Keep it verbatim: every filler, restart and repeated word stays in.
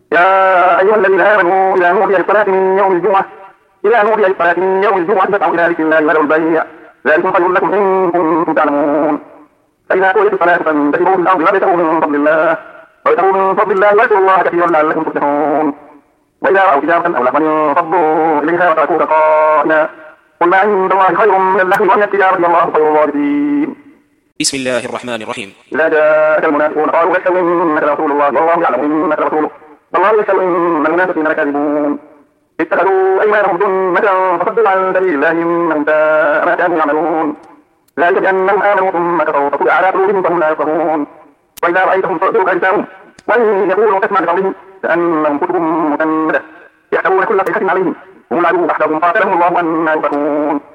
يا أيها الذين آمنوا إذا نودي للصلاة من يوم الجمعة إذا نودي للصلاة من يوم الجمعة فاسعوا إلى ذكر الله وذروا البيع ذلكم خير لكم إن كنتم تعلمون. فإذا قضيت الصلاة فانتشروا في الأرض وابتغوا من فضل الله وابتغوا من فضل الله واذكروا الله كثيرا لعلكم تفلحون. وإذا رأوا تجارة أو لهوا انفضوا إليها وتركوك قائما قل ما عند الله خير من اللهو ومن التجارة والله خير الرازقين. بسم الله الرحمن الرحيم. إذا جاءك المنافقون قالوا نشهد إنك لرسول الله والله يعلم إنك لرسوله والله يشهد إن المنافقين لكاذبون. اتخذوا أيمانهم جنة فصدوا عن سبيل الله إنهم ساء ما كانوا يعملون. ذلك بأنهم آمنوا ثم كفروا فطبع على قلوبهم فهم لا يفقهون. وإذا رأيتهم تعجبك أجسامهم وإن يقولوا تسمع لقولهم كأنهم كتب مسندة يحسبون كل صيحة عليهم هم العدو وحدهم قاتلهم الله أنى يؤفكون.